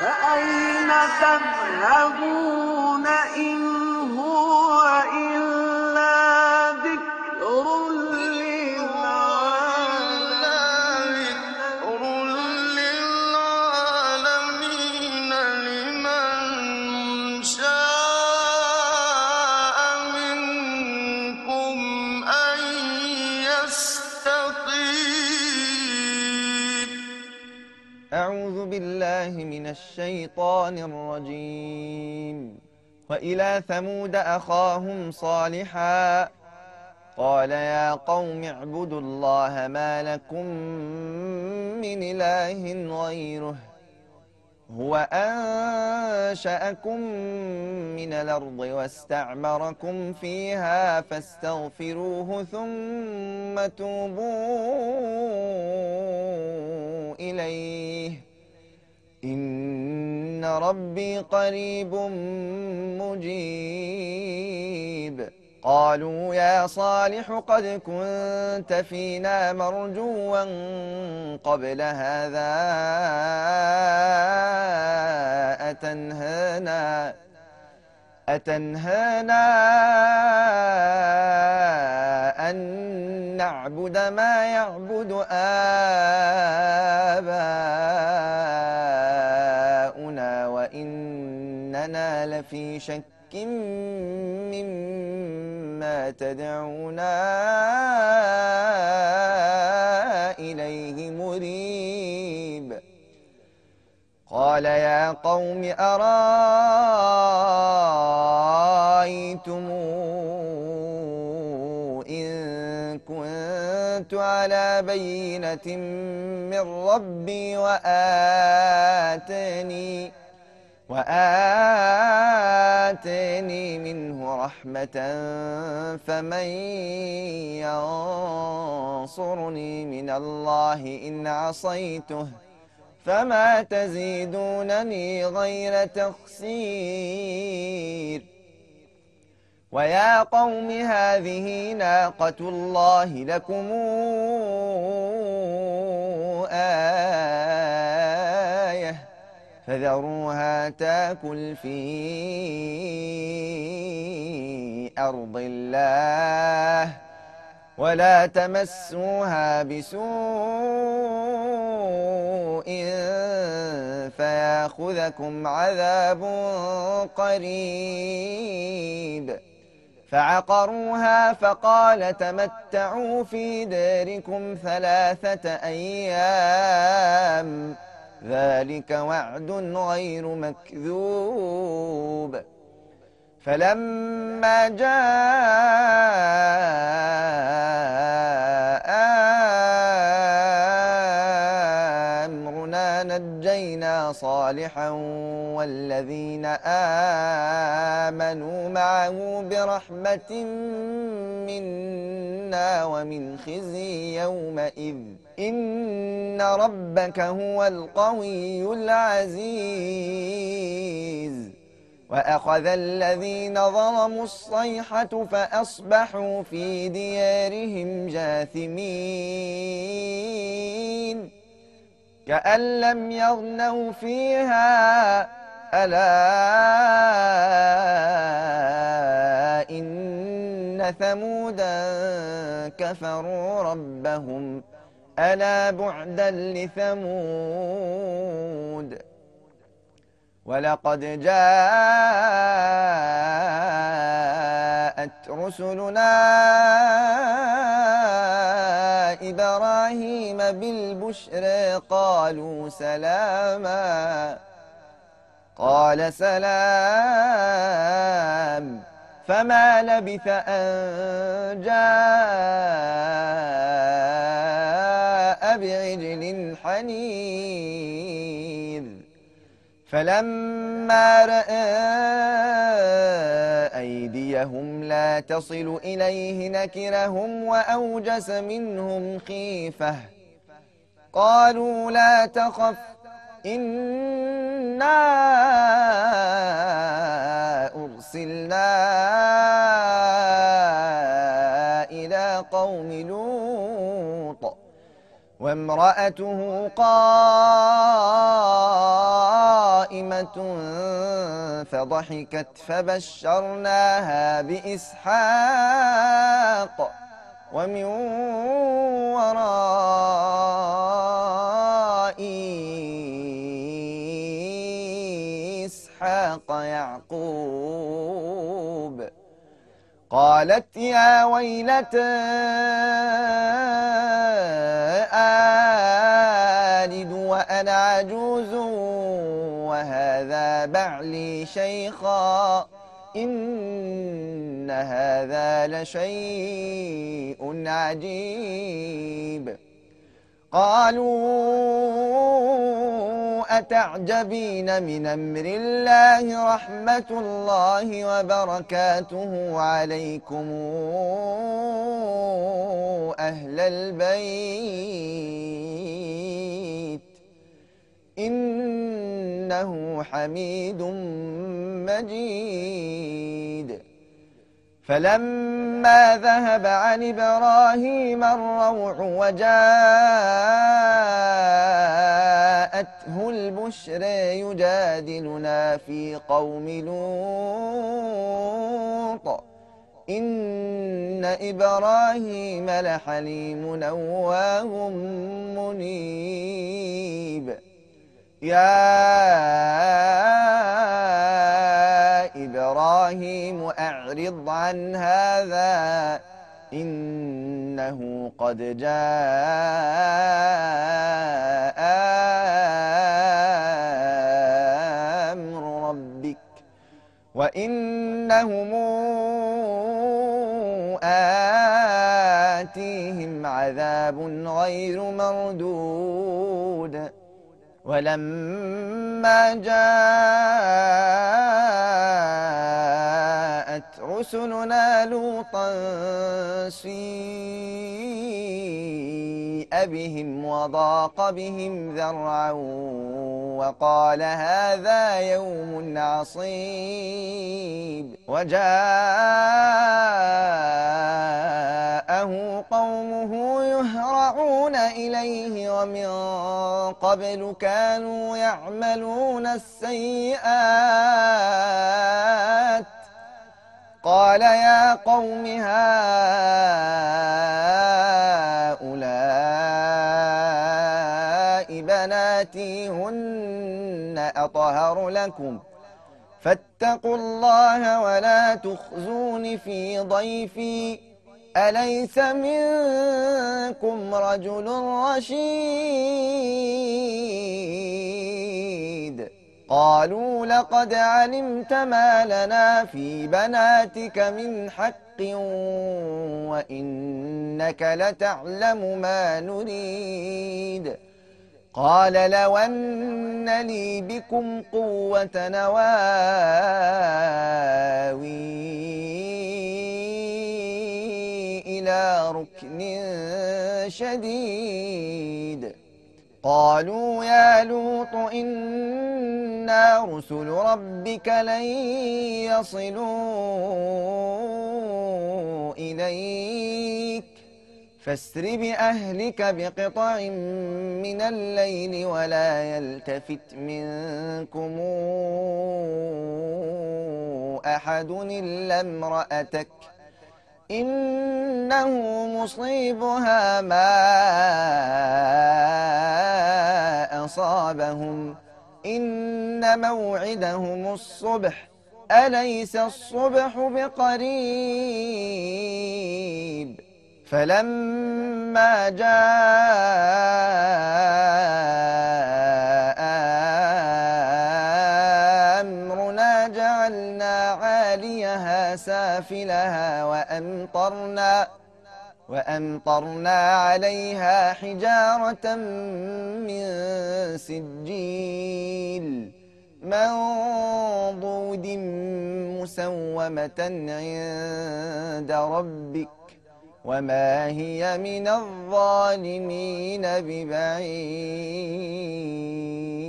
فأين تذهبون إن هو إلا ذكر للعالمين لمن شاء منكم أن يستقيم. أعوذ بالله من الشيطان الرجيم. وإلى ثمود أخاهم صالحا قال يا قوم اعبدوا الله ما لكم من إله غيره هو أنشأكم من الأرض واستعمركم فيها فاستغفروه ثم توبوا إليه إن ربي قريب مجيب. قالوا يا صالح قد كنت فينا مرجوا قبل هذا أتنهانا أن نعبد ما يعبد آباؤنا وإننا لفي شك مما تدعونا إليه مريب. قال يا قوم أرأيتم إن كنت على بينة من ربي وآتاني منه رحمة فمن ينصرني من الله إن عصيته فما تزيدونني غير تخسير. ويا قوم هذه ناقة الله لكم آية فذروها تاكل في أرض الله ولا تمسوها بسوء فياخذكم عذاب قريب. فعقروها فقال تمتعوا في داركم 3 أيام ذلك وعد غير مكذوب. فلما جاء أمرنا نجينا صالحا والذين آمنوا معه برحمة منا ومن خزي يومئذ إن ربك هو القوي العزيز. وأخذ الذين ظلموا الصيحة فأصبحوا في ديارهم جاثمين كأن لم يغنوا فيها ألا إن ثمودا كفروا ربهم ألا بعدا لثمود. ولقد جاءت رسلنا إبراهيم بالبشرى قالوا سلاما قال سلام فما لبث أن جاء بعجل حنيذ. فلما رأى أيديهم لا تصل إليه نكرهم وأوجس منهم خيفة قالوا لا تخف إنا أرسلنا إلى قوم وامرأته قائمة امرأة فضحكت فبشرناها بإسحاق ومن وراء إسحاق يعقوب قالت يا ويلتى آلد وأنا عجوز وهذا بعلي شيخا إن هذا لشيء عجيب قالوا أتعجبين من أمر الله رحمة الله وبركاته عليكم أهل البيت إنه حميد مجيد فلما ذهب عن إبراهيم الروع وجاءته البشر يجادلنا في قوم لوط إن إبراهيم لحليم أواه منيب يا إبراهيم أعرض عن هذا إنه قد جاء أمر ربك وإنهم آتيهم عذاب غير مردود ولما جاءت رسلنا لوطا سيء بهم وضاق بهم ذرعا وقال هذا يوم عصيب وجاءه قومه يهرعون إليه ومن قبل كانوا يعملون السيئات قال يا قوم هؤلاء بناتي هن أطهر لكم فاتقوا الله ولا تخزون في ضيفي أليس منكم رجل رشيد قالوا لقد علمت ما لنا في بناتك من حق وإنك لتعلم ما نريد قال لو أن لي بكم قوة نواوي إلى ركن شديد قالوا يا لوط إنا رسل ربك لن يصلوا إليك فاسر بأهلك بقطع من الليل ولا يلتفت منكم أحد إلا امرأتك إنه مصيبها ما أصابهم إن موعدهم الصبح أليس الصبح بقريب فلما جاء أمرنا جعلنا عاليها سافلها وأمطرنا عليها حجارة من سجيل منضود مسومة عند ربك وما هي من الظالمين ببعيد